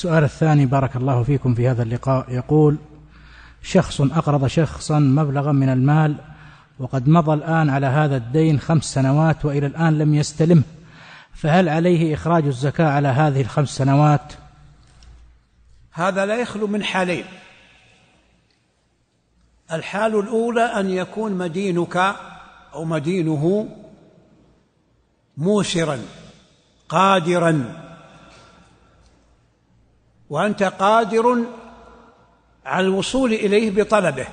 السؤال الثاني بارك الله فيكم في هذا اللقاء، يقول: شخص أقرض شخصا مبلغا من المال وقد مضى الآن على هذا الدين 5 سنوات وإلى الآن لم يستلمه، فهل عليه إخراج الزكاة على هذه ال5 سنوات؟ هذا لا يخلو من حالين. الحال الأولى أن يكون مدينك أو مدينه موسرا قادرا، وأنت قادر على الوصول إليه بطلبه،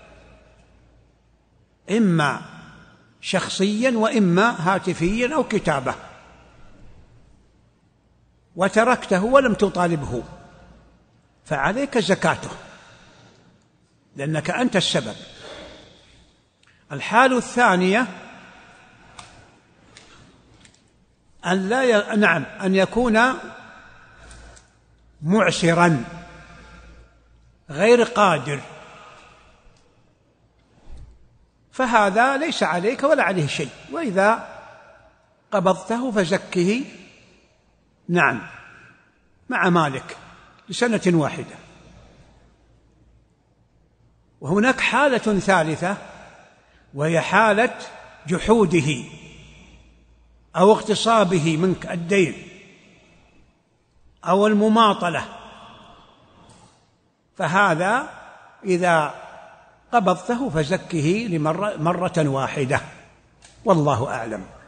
إما شخصيا وإما هاتفيا أو كتابة، وتركته ولم تطالبه، فعليك زكاته لأنك أنت السبب. الحال الثانية أن يكون معسرا غير قادر، فهذا ليس عليك ولا عليه شيء، وإذا قبضته فزكه نعم مع مالك لسنة واحدة. وهناك حالة ثالثة وهي حالة جحوده أو اغتصابه منك الدين أو المماطلة، فهذا إذا قبضته فزكه مرة واحدة، والله أعلم.